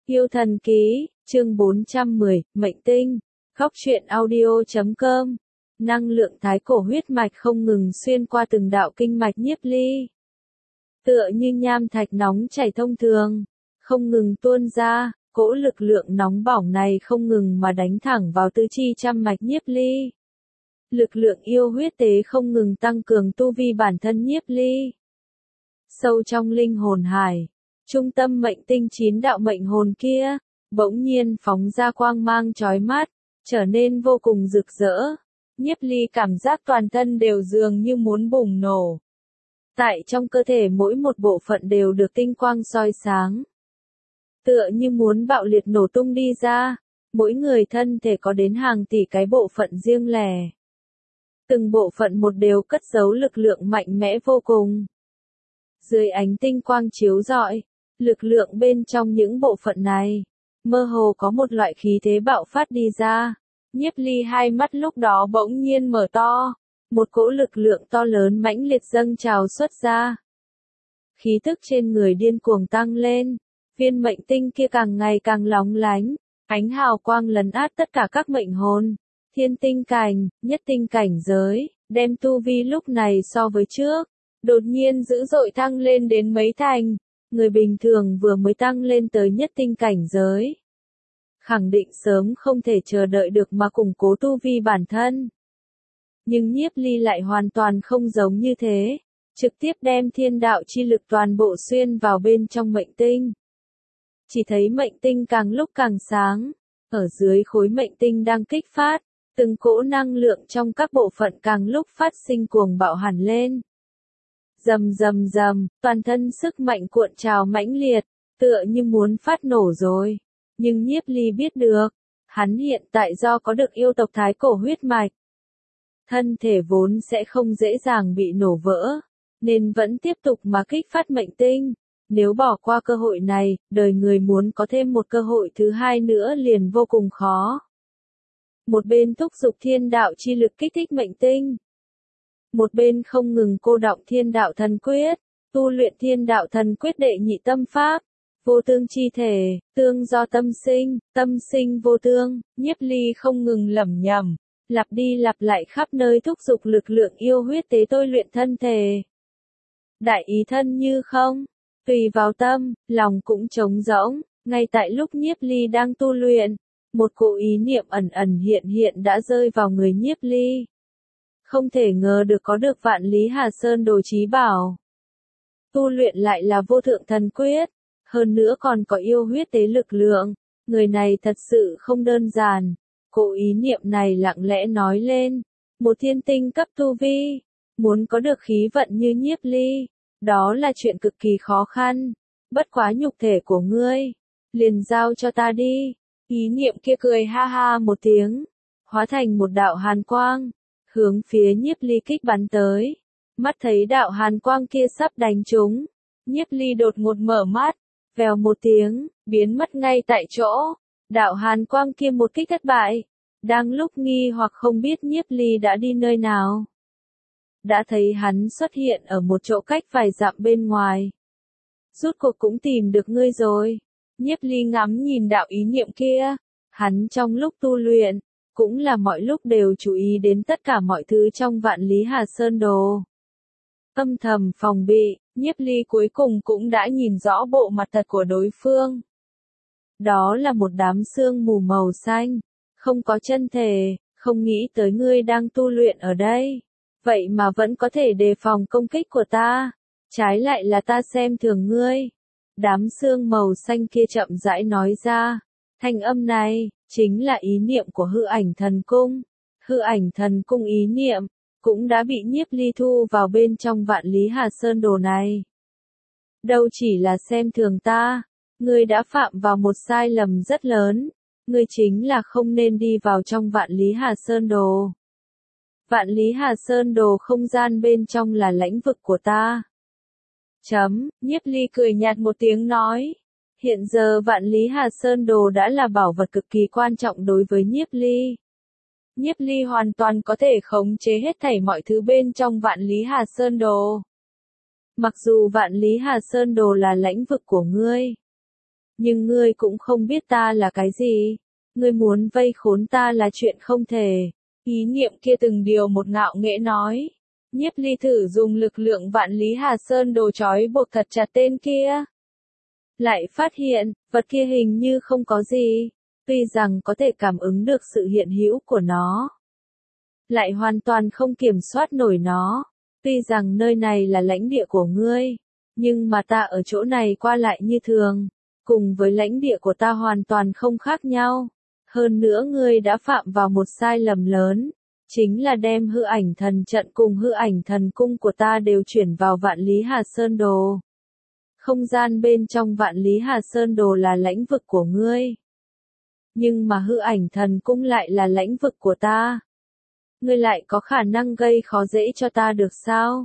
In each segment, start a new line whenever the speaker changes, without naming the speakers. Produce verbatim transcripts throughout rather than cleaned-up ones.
Yêu thần ký, chương bốn trăm mười, mệnh tinh, góc truyện audio chấm com. Năng lượng thái cổ huyết mạch không ngừng xuyên qua từng đạo kinh mạch nhiếp ly. Tựa như nham thạch nóng chảy thông thường, không ngừng tuôn ra, cỗ lực lượng nóng bỏng này không ngừng mà đánh thẳng vào tứ chi trăm mạch nhiếp ly. Lực lượng yêu huyết tế không ngừng tăng cường tu vi bản thân nhiếp ly. Sâu trong linh hồn hải, trung tâm mệnh tinh chín đạo mệnh hồn kia, bỗng nhiên phóng ra quang mang chói mắt, trở nên vô cùng rực rỡ. Nhiếp ly cảm giác toàn thân đều dường như muốn bùng nổ. Tại trong cơ thể mỗi một bộ phận đều được tinh quang soi sáng. Tựa như muốn bạo liệt nổ tung đi ra, mỗi người thân thể có đến hàng tỷ cái bộ phận riêng lẻ. Từng bộ phận một đều cất giấu lực lượng mạnh mẽ vô cùng. Dưới ánh tinh quang chiếu rọi, lực lượng bên trong những bộ phận này, mơ hồ có một loại khí thế bạo phát đi ra. Nhiếp ly hai mắt lúc đó bỗng nhiên mở to, một cỗ lực lượng to lớn mãnh liệt dâng trào xuất ra. Khí tức trên người điên cuồng tăng lên, viên mệnh tinh kia càng ngày càng lóng lánh, ánh hào quang lấn át tất cả các mệnh hồn, thiên tinh cảnh, nhất tinh cảnh giới, đem tu vi lúc này so với trước, đột nhiên dữ dội tăng lên đến mấy thành, người bình thường vừa mới tăng lên tới nhất tinh cảnh giới. Khẳng định sớm không thể chờ đợi được mà củng cố tu vi bản thân. Nhưng nhiếp ly lại hoàn toàn không giống như thế, trực tiếp đem thiên đạo chi lực toàn bộ xuyên vào bên trong mệnh tinh. Chỉ thấy mệnh tinh càng lúc càng sáng, ở dưới khối mệnh tinh đang kích phát, từng cỗ năng lượng trong các bộ phận càng lúc phát sinh cuồng bạo hẳn lên. Rầm rầm rầm, toàn thân sức mạnh cuộn trào mãnh liệt, tựa như muốn phát nổ rồi. Nhưng nhiếp ly biết được, hắn hiện tại do có được yêu tộc thái cổ huyết mạch. Thân thể vốn sẽ không dễ dàng bị nổ vỡ, nên vẫn tiếp tục mà kích phát mệnh tinh. Nếu bỏ qua cơ hội này, đời người muốn có thêm một cơ hội thứ hai nữa liền vô cùng khó. Một bên thúc giục thiên đạo chi lực kích thích mệnh tinh. Một bên không ngừng cô đọng thiên đạo thần quyết, tu luyện thiên đạo thần quyết đệ nhị tâm pháp. Vô tương chi thể, tương do tâm sinh, tâm sinh vô tương, nhiếp ly không ngừng lẩm nhẩm, lặp đi lặp lại khắp nơi thúc giục lực lượng yêu huyết tế tôi luyện thân thể. Đại ý thân như không, tùy vào tâm, lòng cũng trống rỗng, ngay tại lúc nhiếp ly đang tu luyện, một cỗ ý niệm ẩn ẩn hiện hiện đã rơi vào người nhiếp ly. Không thể ngờ được có được vạn lý Hà Sơn đồ chí bảo. Tu luyện lại là vô thượng thần quyết. Hơn nữa còn có yêu huyết tế lực lượng, người này thật sự không đơn giản. Cỗ ý niệm này lặng lẽ nói lên, một thiên tinh cấp tu vi, muốn có được khí vận như nhiếp ly, đó là chuyện cực kỳ khó khăn. Bất quá nhục thể của ngươi, liền giao cho ta đi. Ý niệm kia cười ha ha một tiếng, hóa thành một đạo hàn quang, hướng phía nhiếp ly kích bắn tới. Mắt thấy đạo hàn quang kia sắp đánh trúng, nhiếp ly đột ngột mở mắt. Vèo một tiếng, biến mất ngay tại chỗ, đạo hàn quang kia một kích thất bại, đang lúc nghi hoặc không biết nhiếp ly đã đi nơi nào. Đã thấy hắn xuất hiện ở một chỗ cách vài dặm bên ngoài. Rốt cuộc cũng tìm được ngươi rồi, nhiếp ly ngắm nhìn đạo ý niệm kia, hắn trong lúc tu luyện, cũng là mọi lúc đều chú ý đến tất cả mọi thứ trong vạn lý Hà Sơn đồ. Âm thầm phòng bị, nhiếp ly cuối cùng cũng đã nhìn rõ bộ mặt thật của đối phương. Đó là một đám sương mù màu xanh, không có chân thể, không nghĩ tới ngươi đang tu luyện ở đây. Vậy mà vẫn có thể đề phòng công kích của ta, trái lại là ta xem thường ngươi. Đám sương màu xanh kia chậm rãi nói ra, thanh âm này, chính là ý niệm của hư ảnh thần cung. Hư ảnh thần cung ý niệm, cũng đã bị nhiếp ly thu vào bên trong vạn lý Hà Sơn đồ này. Đâu chỉ là xem thường ta, ngươi đã phạm vào một sai lầm rất lớn, ngươi chính là không nên đi vào trong vạn lý Hà Sơn đồ. Vạn lý Hà Sơn đồ không gian bên trong là lãnh vực của ta. Chấm, nhiếp ly cười nhạt một tiếng nói. Hiện giờ vạn lý Hà Sơn đồ đã là bảo vật cực kỳ quan trọng đối với nhiếp ly. Nhiếp ly hoàn toàn có thể khống chế hết thảy mọi thứ bên trong vạn lý Hà Sơn đồ. Mặc dù vạn lý Hà Sơn đồ là lãnh vực của ngươi, Nhưng ngươi cũng không biết ta là cái gì. Ngươi muốn vây khốn ta là chuyện không thể. Ý niệm kia từng điều một ngạo nghễ nói. Nhiếp Ly thử dùng lực lượng vạn lý Hà Sơn đồ trói buộc thật chặt tên kia. Lại phát hiện, vật kia hình như không có gì. Tuy rằng có thể cảm ứng được sự hiện hữu của nó. Lại hoàn toàn không kiểm soát nổi nó. Tuy rằng nơi này là lãnh địa của ngươi. Nhưng mà ta ở chỗ này qua lại như thường. Cùng với lãnh địa của ta hoàn toàn không khác nhau. Hơn nữa ngươi đã phạm vào một sai lầm lớn. Chính là đem hư ảnh thần trận cùng hư ảnh thần cung của ta đều chuyển vào vạn lý Hà Sơn đồ. Không gian bên trong vạn lý Hà Sơn đồ là lãnh vực của ngươi. Nhưng mà hư ảnh thần cung lại là lãnh vực của ta. Ngươi lại có khả năng gây khó dễ cho ta được sao?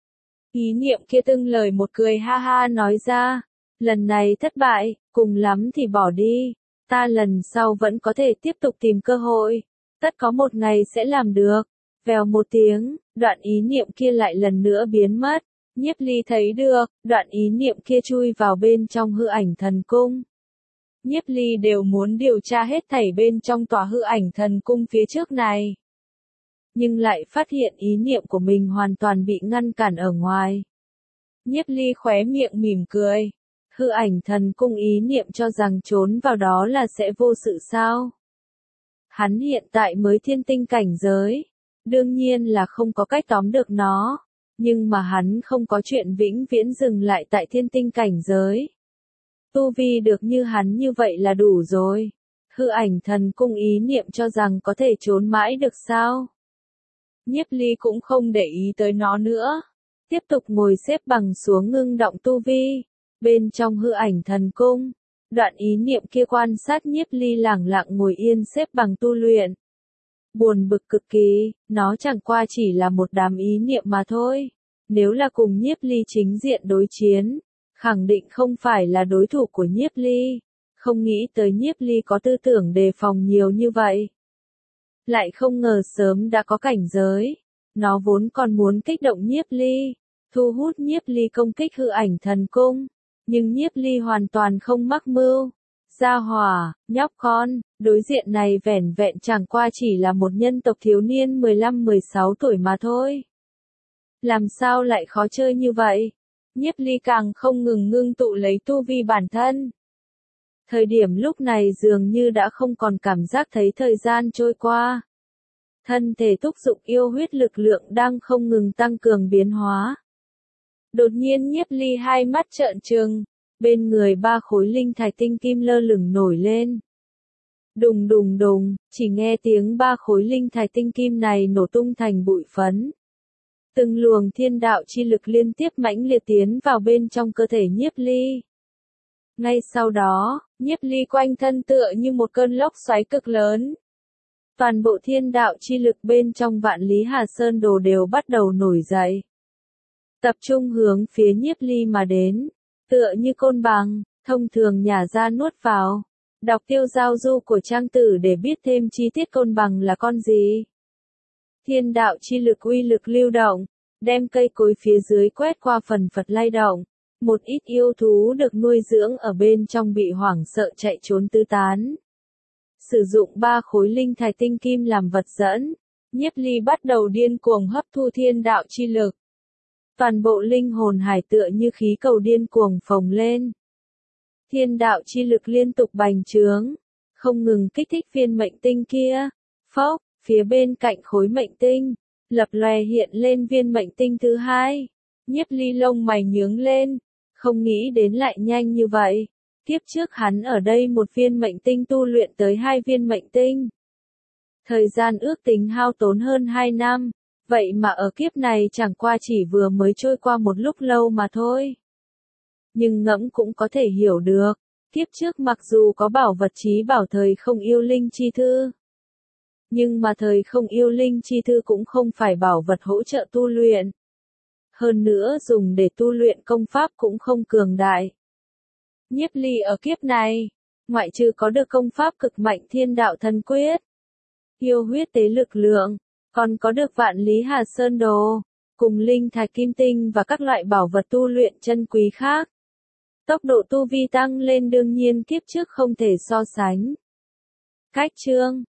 Ý niệm kia tưng lời một cười ha ha nói ra. Lần này thất bại, cùng lắm thì bỏ đi. Ta lần sau vẫn có thể tiếp tục tìm cơ hội. Tất có một ngày sẽ làm được. Vèo một tiếng, đoạn ý niệm kia lại lần nữa biến mất. Nhiếp Ly thấy được, đoạn ý niệm kia chui vào bên trong hư ảnh thần cung. Nhiếp Ly đều muốn điều tra hết thảy bên trong tòa hư ảnh thần cung phía trước này. Nhưng lại phát hiện ý niệm của mình hoàn toàn bị ngăn cản ở ngoài. Nhiếp Ly khóe miệng mỉm cười. Hư ảnh thần cung ý niệm cho rằng trốn vào đó là sẽ vô sự sao? Hắn hiện tại mới thiên tinh cảnh giới. Đương nhiên là không có cách tóm được nó. Nhưng mà hắn không có chuyện vĩnh viễn dừng lại tại thiên tinh cảnh giới. Tu vi được như hắn như vậy là đủ rồi. Hư ảnh thần cung ý niệm cho rằng có thể trốn mãi được sao? Nhiếp Ly cũng không để ý tới nó nữa. Tiếp tục ngồi xếp bằng xuống ngưng động tu vi. Bên trong hư ảnh thần cung. Đoạn ý niệm kia quan sát Nhiếp Ly lẳng lặng ngồi yên xếp bằng tu luyện. Buồn bực cực kỳ, nó chẳng qua chỉ là một đám ý niệm mà thôi. Nếu là cùng Nhiếp Ly chính diện đối chiến, khẳng định không phải là đối thủ của Nhiếp Ly. Không nghĩ tới Nhiếp Ly có tư tưởng đề phòng nhiều như vậy. Lại không ngờ sớm đã có cảnh giới. Nó vốn còn muốn kích động Nhiếp Ly, thu hút Nhiếp Ly công kích hư ảnh thần cung. Nhưng Nhiếp Ly hoàn toàn không mắc mưu. Gia hỏa, nhóc con, đối diện này vẻn vẹn chẳng qua chỉ là một nhân tộc thiếu niên mười lăm mười sáu tuổi mà thôi. Làm sao lại khó chơi như vậy? Nhiếp Ly càng không ngừng ngưng tụ lấy tu vi bản thân. Thời điểm lúc này dường như đã không còn cảm giác thấy thời gian trôi qua. Thân thể thúc giục yêu huyết lực lượng đang không ngừng tăng cường biến hóa. Đột nhiên Nhiếp Ly hai mắt trợn trừng, bên người ba khối linh thạch tinh kim lơ lửng nổi lên. Đùng đùng đùng, chỉ nghe tiếng ba khối linh thạch tinh kim này nổ tung thành bụi phấn. Từng luồng thiên đạo chi lực liên tiếp mãnh liệt tiến vào bên trong cơ thể Nhiếp Ly. Ngay sau đó, Nhiếp Ly quanh thân tựa như một cơn lốc xoáy cực lớn. Toàn bộ thiên đạo chi lực bên trong vạn lý Hà Sơn đồ đều bắt đầu nổi dậy. Tập trung hướng phía Nhiếp Ly mà đến, tựa như côn bằng, thông thường nhả ra nuốt vào. Đọc tiêu giao du của trang tử để biết thêm chi tiết côn bằng là con gì. Thiên đạo chi lực uy lực lưu động, đem cây cối phía dưới quét qua phần phật lay động. Một ít yêu thú được nuôi dưỡng ở bên trong bị hoảng sợ chạy trốn tứ tán. Sử dụng ba khối linh thạch tinh kim làm vật dẫn, Nhiếp Ly bắt đầu điên cuồng hấp thu thiên đạo chi lực. Toàn bộ linh hồn hải tựa như khí cầu điên cuồng phồng lên. Thiên đạo chi lực liên tục bành trướng, không ngừng kích thích viên mệnh tinh kia. Phốc, phía bên cạnh khối mệnh tinh, lập lòe hiện lên viên mệnh tinh thứ hai. Nhiếp Ly lông mày nhướng lên, không nghĩ đến lại nhanh như vậy. Kiếp trước hắn ở đây một viên mệnh tinh tu luyện tới hai viên mệnh tinh. Thời gian ước tính hao tốn hơn hai năm, vậy mà ở kiếp này chẳng qua chỉ vừa mới trôi qua một lúc lâu mà thôi. Nhưng ngẫm cũng có thể hiểu được, kiếp trước mặc dù có bảo vật chí bảo thời không yêu linh chi thư. Nhưng mà thời không yêu linh chi thư cũng không phải bảo vật hỗ trợ tu luyện. Hơn nữa dùng để tu luyện công pháp cũng không cường đại. Nhiếp Ly ở kiếp này, ngoại trừ có được công pháp cực mạnh thiên đạo thần quyết, yêu huyết tế lực lượng, còn có được vạn lý Hà Sơn đồ, cùng linh thạch kim tinh và các loại bảo vật tu luyện chân quý khác. Tốc độ tu vi tăng lên đương nhiên kiếp trước không thể so sánh. Cách chương